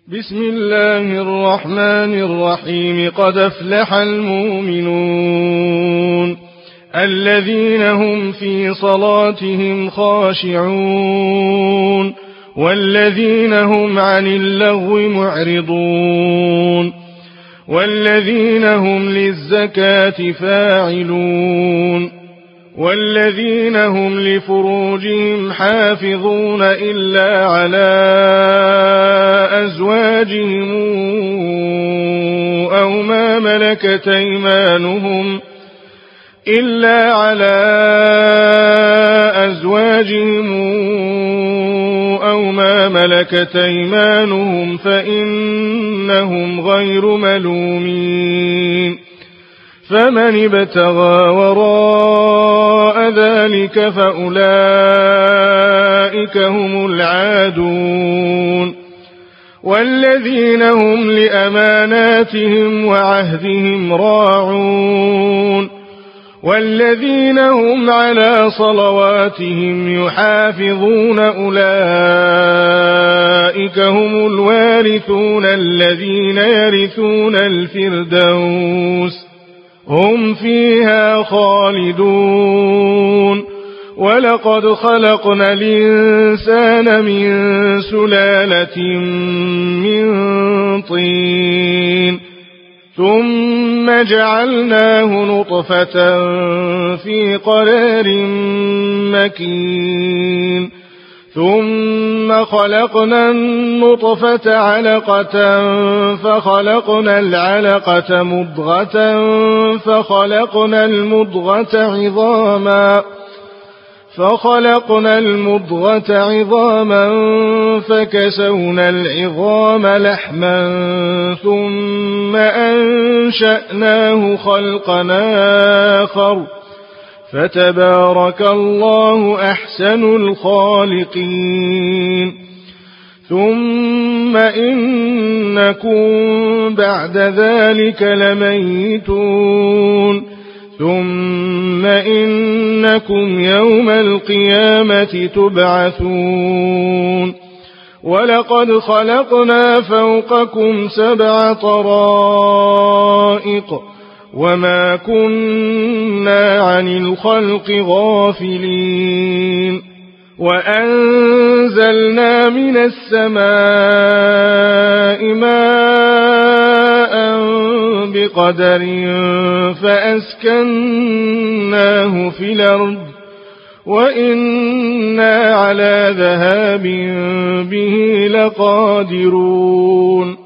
بسم الله الرحمن الرحيم. قد أفلح المؤمنون الذين هم في صلاتهم خاشعون والذين هم عن اللغو معرضون والذين هم للزكاة فاعلون والذين هم لفروجهم حافظون إلا على أزواجهم أو ما ملكت أيمانهم فإنهم غير ملومين. فمن ابتغى وراء ذلك فأولئك هم العادون. والذين هم لأماناتهم وعهدهم راعون والذين هم على صلواتهم يحافظون أولئك هم الوارثون الذين يرثون الفردوس هم فيها خالدون. ولقد خلقنا الإنسان من سلالة من طين ثم جعلناه نطفة في قرار مكين ثم خلقنا النطفة علقة فخلقنا العلقة مضغة فخلقنا المضغة عظاما فكسونا العظام لحما ثم أنشأناه خلقا آخر فتبارك الله أحسن الخالقين. ثم إنكم بعد ذلك لميتون ثم إنكم يوم القيامة تبعثون. ولقد خلقنا فوقكم 7 طرائق وما كنا عن الخلق غافلين. وأنزلنا من السماء ماء بقدر فأسكناه في الأرض وإنا على ذهاب به لقادرون.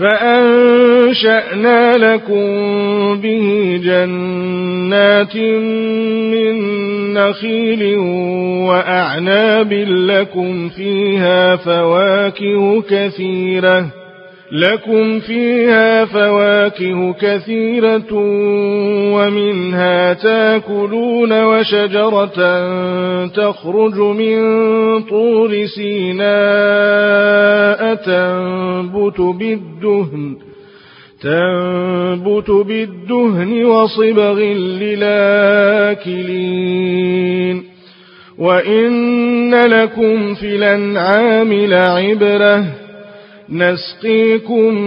فأنشأنا لكم به جنات من نخيل وأعناب لكم فيها فواكه كثيرة ومنها تاكلون وشجرة تخرج من طور سيناء تنبت بالدهن وصبغ للآكلين. وإن لكم في الأنعام لعبرة نسقيكم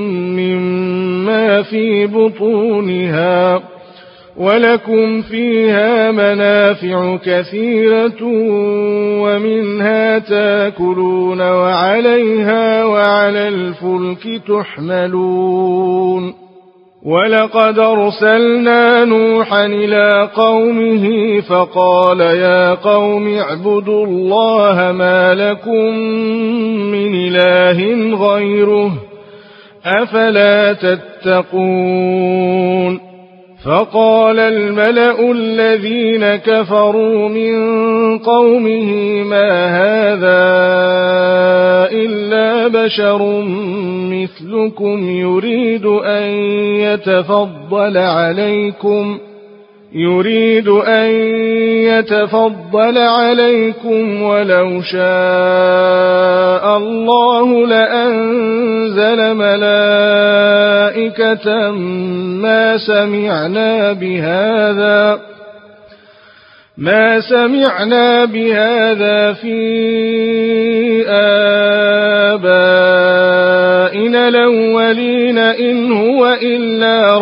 مما في بطونها ولكم فيها منافع كثيرة ومنها تاكلون وعليها وعلى الفلك تحملون. ولقد أرسلنا نوحا إلى قومه فقال يا قوم اعبدوا الله ما لكم من إله غيره أفلا تتقون. فقال الملأ الذين كفروا من قومه ما هذا إلا بشر مثلكم يريد أن يتفضل عليكم ولو شاء الله لأنزل ملائكة ما سمعنا بهذا في آبائنا أساطين الأولين إن هو إلا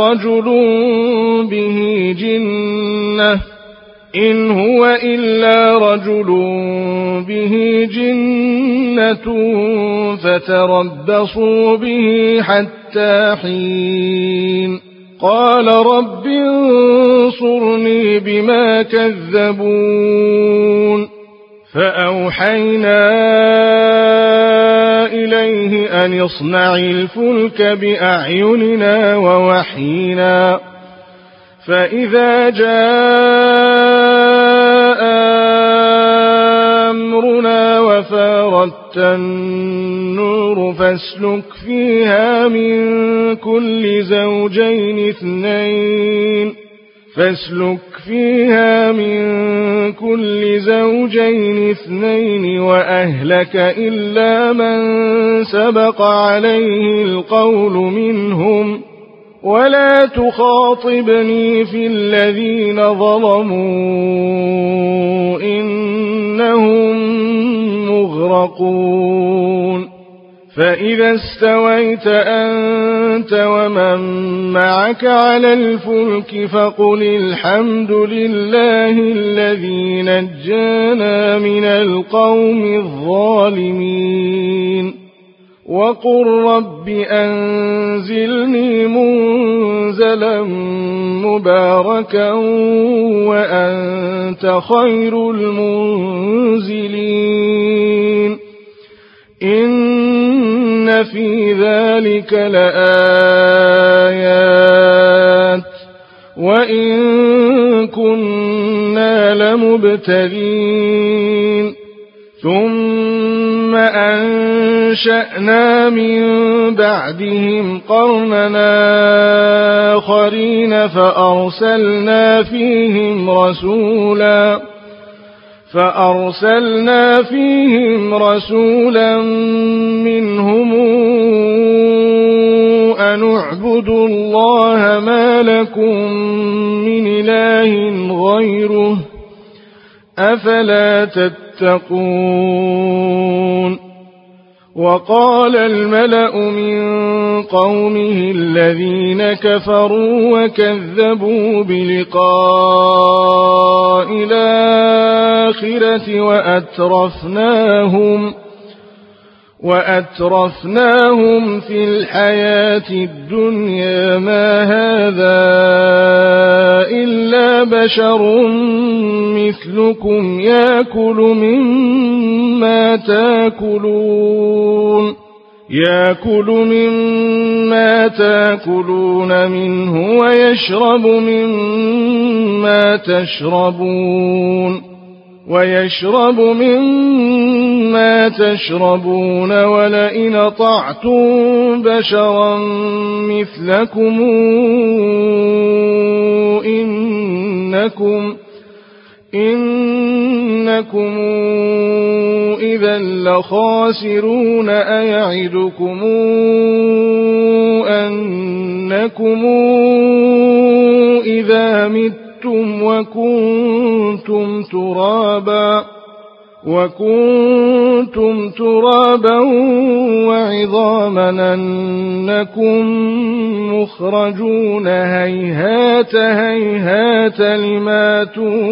رجل به جنة فتربصوا به حتى حين قال رب انصرني بما كذبون فأوحينا إليه أن اصنع الفلك بأعيننا ووحينا فإذا جاء أمرنا وفارت النور فاسلك فيها من كل زوجين اثنين وأهلك إلا من سبق عليه القول منهم ولا تخاطبني في الذين ظلموا إنهم مغرقون فإذا استويت أنت ومن معك على الفلك فقل الحمد لله الذي نجانا من القوم الظالمين وقل رب أنزلني منزلا مباركا وأنت خير المنزلين إن في ذلك لآيات وإن كنا لمبتلين ثم أنشأنا من بعدهم قرننا آخرين فأرسلنا فيهم رسولا منهم أن اعبدوا الله ما لكم من إله غيره أفلا تتقون وقال الملأ من قومه الذين كفروا وكذبوا بلقاء الآخرة وأترفناهم في الحياة الدنيا ما هذا إلا بشر مثلكم يأكل مما تأكلون منه ويشرب مما تشربون ولئن أطعتم بشرا مثلكم إنكم إذا لخاسرون أيعدكم أنكم إذا متم وكنتم ترابا وعظاما أنكم مخرجون هيهات لما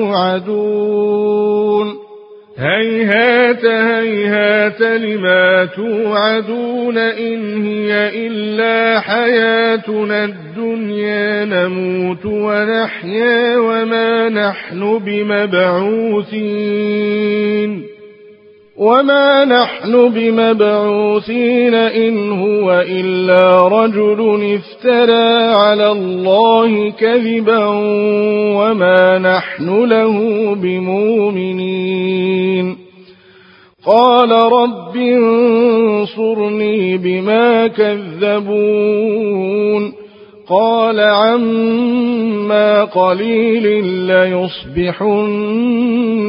توعدون إن هي إلا حياتنا الدنيا نموت ونحيا وما نحن بمبعوثين إن هو إلا رجل افترى على الله كذبا وما نحن له بمؤمنين قال رب انصرني بما كذبون قال عما قليل ليصبحن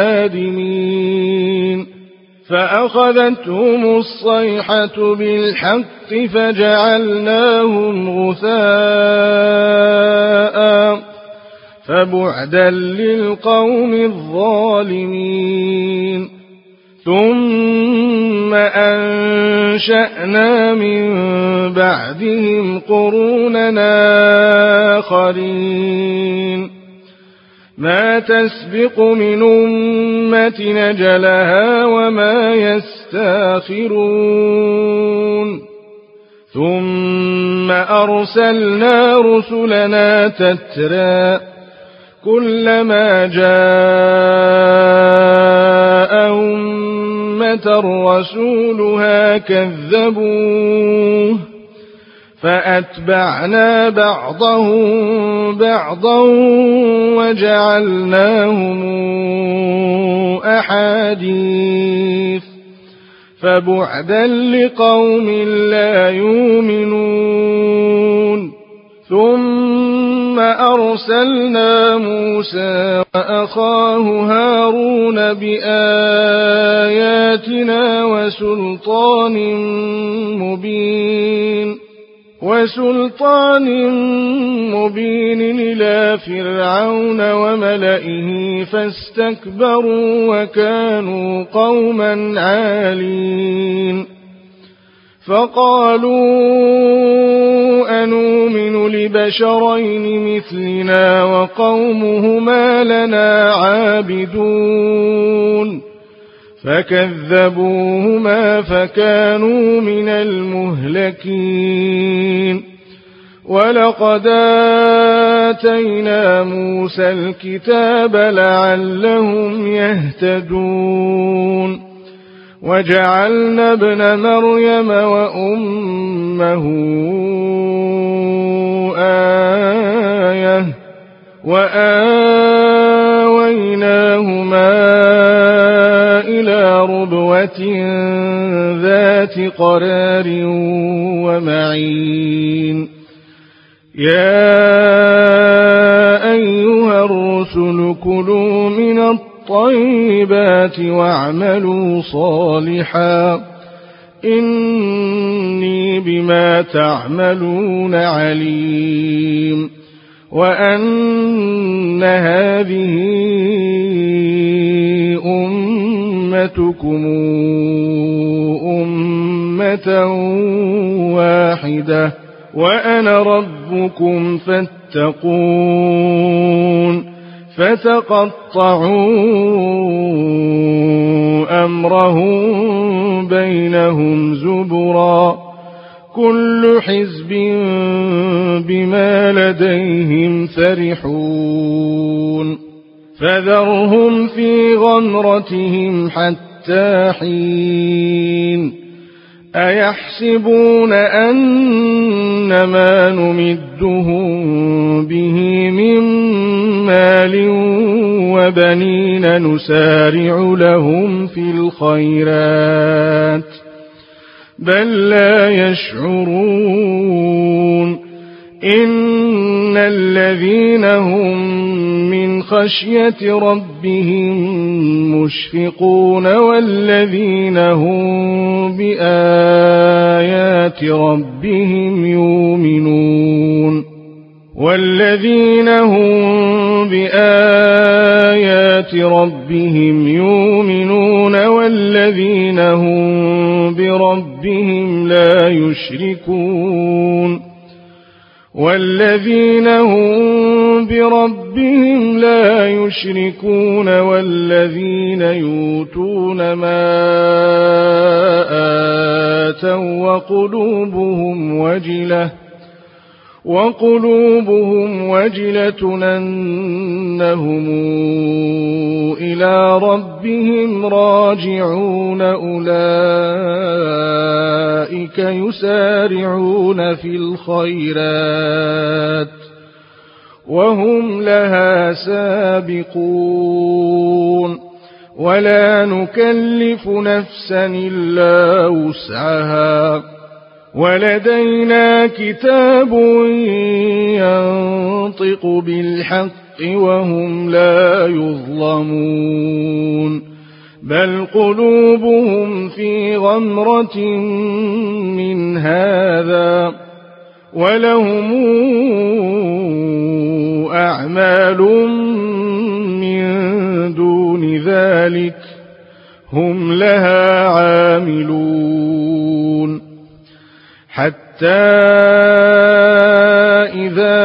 نادمين فأخذتهم الصيحة بالحق فجعلناهم غثاء فبعدا للقوم الظالمين ثم أنشأنا من بعدهم قروننا آخرين ما تسبق من أمة نجلها وما يستاخرون ثم أرسلنا رسلنا تترى كلما جاء أمة رسولها كذبوه فأتبعنا بعضهم بعضا وجعلناهم أحاديث فبعدا لقوم لا يؤمنون ثم أرسلنا موسى وأخاه هارون بآياتنا وسلطان مبين إلى فرعون وملئه فاستكبروا وكانوا قوما عالين فقالوا أنؤمن لبشرين مثلنا وقومهما لنا عابدون فكذبوهما فكانوا من المهلكين ولقد آتينا موسى الكتاب لعلهم يهتدون وجعلنا ابن مريم وأمه آية وآويناهما إلى ربوة ذات قرار ومعين يا أيها الرسل كلوا من الطيبات واعملوا صالحا إني بما تعملون عليم وأن هذه أمتكم أمة واحدة وأنا ربكم فاتقون فتقطعوا أمرهم بينهم زبرا كل حزب بما لديهم فرحون فذرهم في غمرتهم حتى حين أيحسبون أن ما نمدهم به من مال وبنين نسارع لهم في الخيرات بل لا يشعرون إن الذين هم من خشية ربهم مشفقون والذين هم بآيات ربهم يؤمنون والذين هم بآيات ربهم يؤمنون والذين هم بربهم لا يشركون والذين يؤتون ما آتوا وقلوبهم وجلة أنهم إلى ربهم راجعون أولئك يسارعون في الخيرات وهم لها سابقون ولا نكلف نفسا إلا وسعها ولدينا كتاب ينطق بالحق وهم لا يظلمون بل قلوبهم في غمرة من هذا ولهم أعمال من دون ذلك هم لها عاملون حتى إذا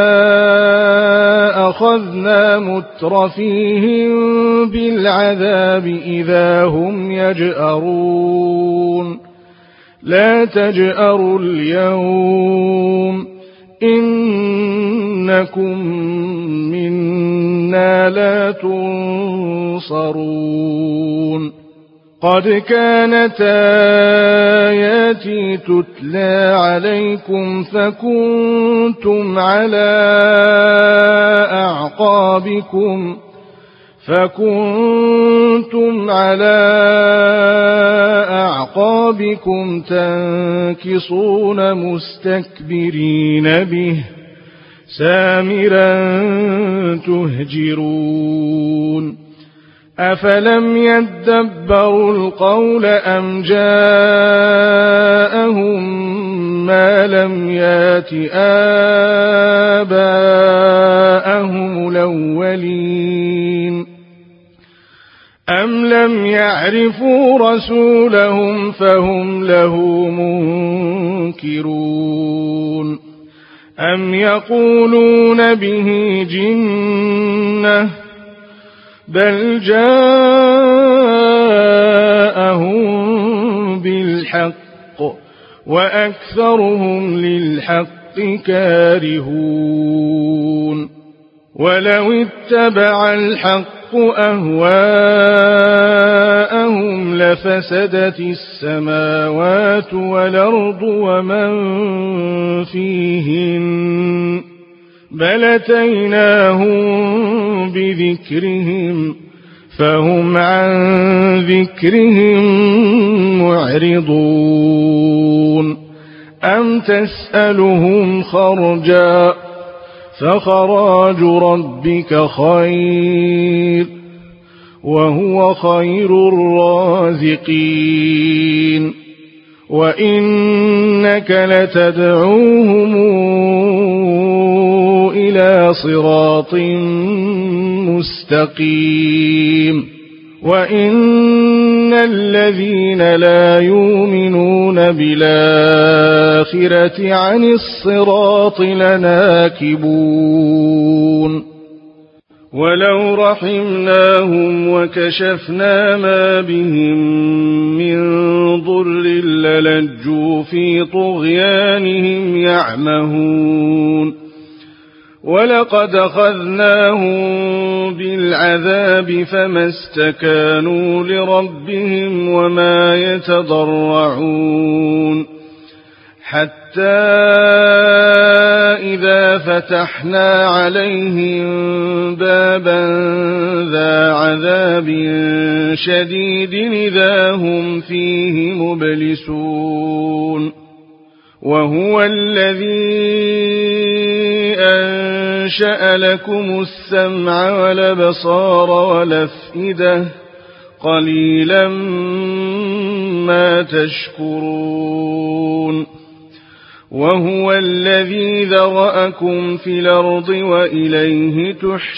أخذنا مترفيهم بالعذاب إذا هم يجأرون لا تجأروا اليوم إنكم منا لا تنصرون قد كانت آياتي تتلى عليكم فكنتم على أعقابكم تنكصون مستكبرين به سامرا تهجرون أفلم يدبروا القول أم جاءهم ما لم يات آباءهم الأولين أم لم يعرفوا رسولهم فهم له منكرون أم يقولون به جنة بل جاءهم بالحق وأكثرهم للحق كارهون ولو اتبع الحق أهواءهم لفسدت السماوات والأرض ومن فيهن بل أتيناهم بذكرهم فهم عن ذكرهم معرضون أم تسألهم خرجا فخراج ربك خير وهو خير الرازقين وإنك لتدعوهم إلى صراط مستقيم وإن الذين لا يؤمنون بالآخرة عن الصراط لناكبون ولو رحمناهم وكشفنا ما بهم من ضر للجوا في طغيانهم يعمهون ولقد أخذناهم بالعذاب فما استكانوا لربهم وما يتضرعون حتى إذا فتحنا عليهم بابا ذا عذاب شديد إذا هم فيه مبلسون وهو الذي أنشأ لكم السمع والأبصار والأفئدة قليلا ما تشكرون وهو الذي ذرأكم في الأرض وإليه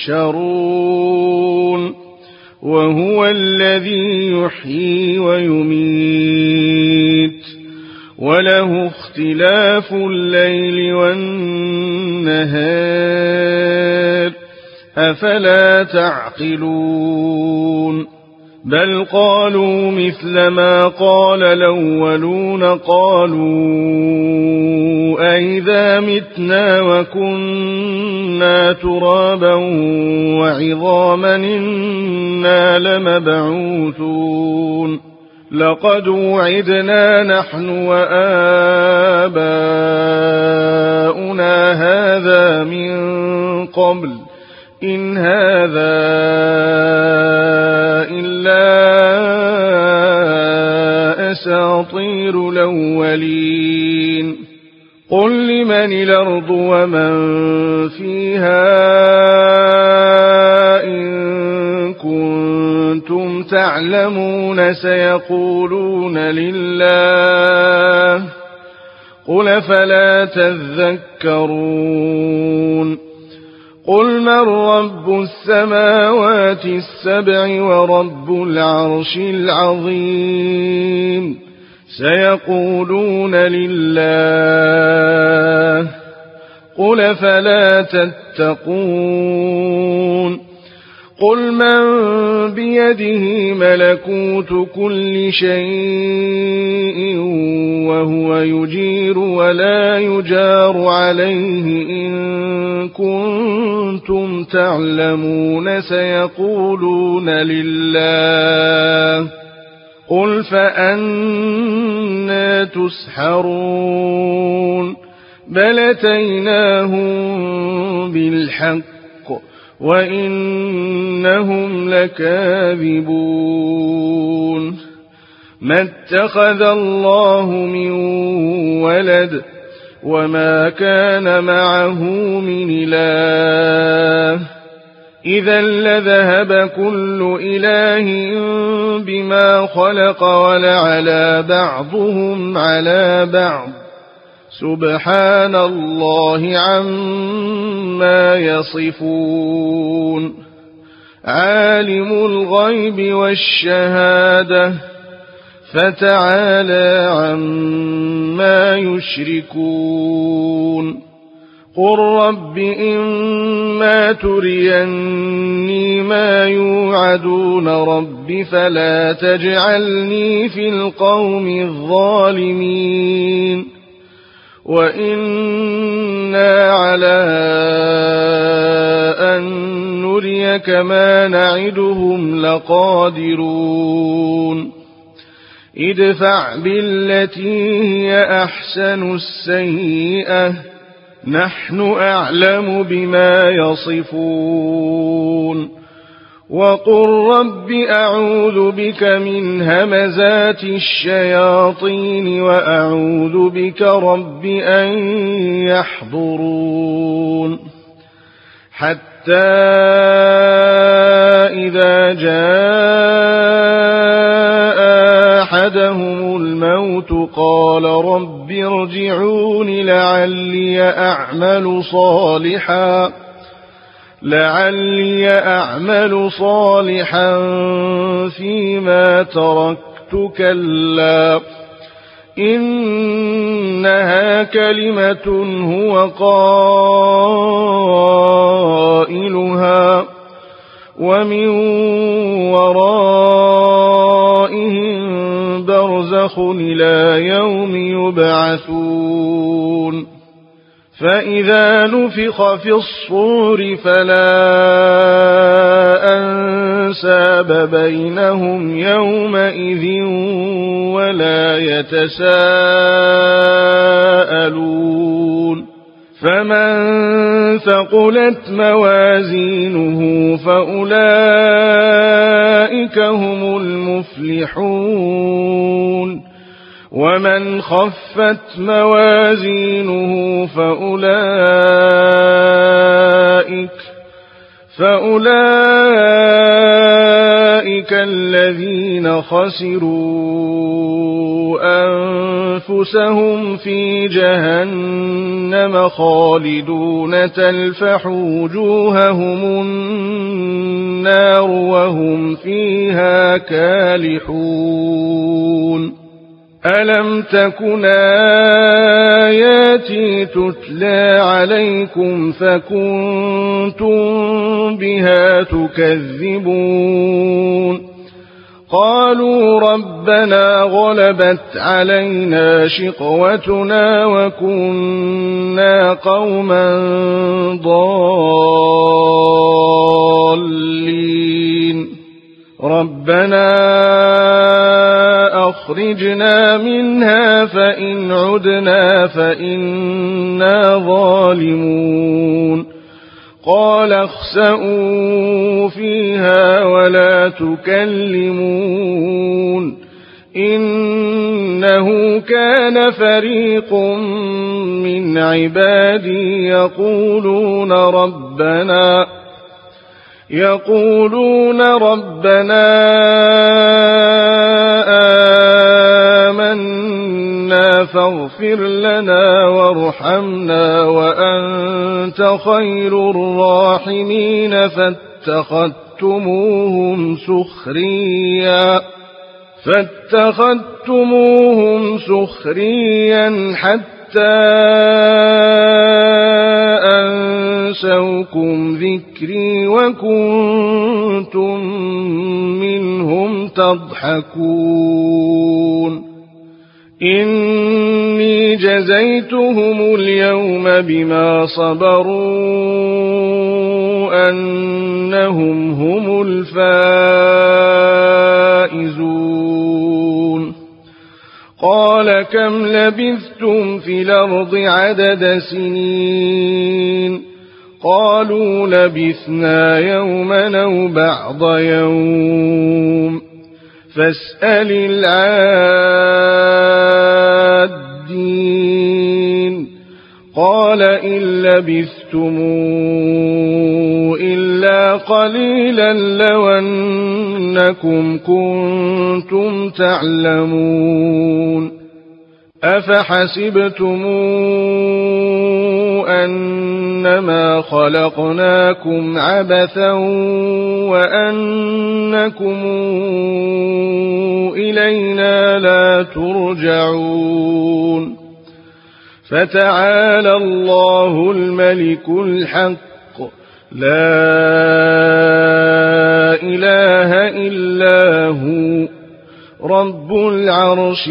تحشرون وهو الذي يحيي ويميت وله اختلاف الليل والنهار أفلا تعقلون بل قالوا مثل ما قال الأولون قالوا أئذا متنا وكنا ترابا وعظاما إنا لمبعوثون لقد وعدنا نحن وآباؤنا هذا من قبل إن هذا إلا أساطير الأولين قل لمن الأرض ومن فيها إن كنتم تعلمون سيقولون لله قل فلا تذكرون قل من رب السماوات السبع ورب العرش العظيم سيقولون لله قل فلا تتقون قل من بيده ملكوت كل شيء وهو يجير ولا يجار عليه إن كنتم تعلمون سيقولون لله قل فأنى تسحرون بل أتيناهم بالحق وإنهم لكاذبون ما اتخذ الله من ولد وما كان معه من إله إذا لذهب كل إله بما خلق ولعلى بعضهم على بعض سبحان الله عما يصفون عالم الغيب والشهادة فتعالى عما يشركون قل رب إما تريني ما يوعدون رب فلا تجعلني في القوم الظالمين وإنا على أن نريك ما نعدهم لقادرون ادفع بالتي هي أحسن السيئة نحن أعلم بما يصفون وقل رب أعوذ بك من همزات الشياطين وأعوذ بك رب أن يحضرون حتى إذا جاء أحدهم الموت قال رب ارجعون لعلي أعمل صالحا فيما تركت كلا إنها كلمة هو قائلها ومن ورائهم برزخ إلى يوم يبعثون فإذا نفخ في الصور فلا أنساب بينهم يومئذ ولا يتساءلون فمن ثقلت موازينه فأولئك هم المفلحون ومن خفت موازينه فأولئك الذين خسروا أنفسهم في جهنم خالدون تلفح وجوههم النار وهم فيها كالحون ألم تكن آياتي تتلى عليكم فكنتم بها تكذبون قالوا ربنا غلبت علينا شقوتنا وكنا قوما ضالين ربنا أخرجنا منها فإن عدنا فإنا ظالمون قال اخسئوا فيها ولا تكلمون إنه كان فريق من عبادي يقولون ربنا آمنا ربنا فاغفر لنا وارحمنا وأنت خير الراحمين فاتخذتموهم سخريا حتى أنسوكم ذكري وكنتم منهم تضحكون إني جزيتهم اليوم بما صبروا أنهم هم الفائزون قال كم لبثتم في الأرض عدد سنين قالوا لبثنا يوما أو بعض يوم فاسأل العادين قال إن لبثتم إلا قليلا لو أنكم كنتم تعلمون أفحسبتم أنما خلقناكم عبثا وأنكم إلينا لا ترجعون فتعالى الله الملك الحق لا إله إلا هو رب العرش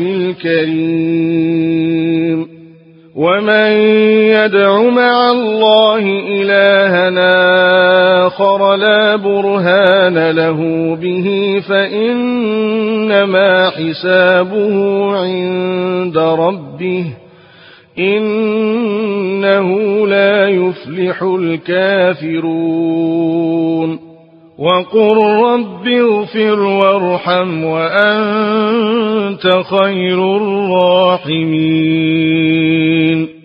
الكريم ومن يدع مع الله إلهنا آخر لا برهان له به فإنما حسابه عند ربه إنه لا يفلح الكافرون وقل رب اغفر وارحم وأنت خير الراحمين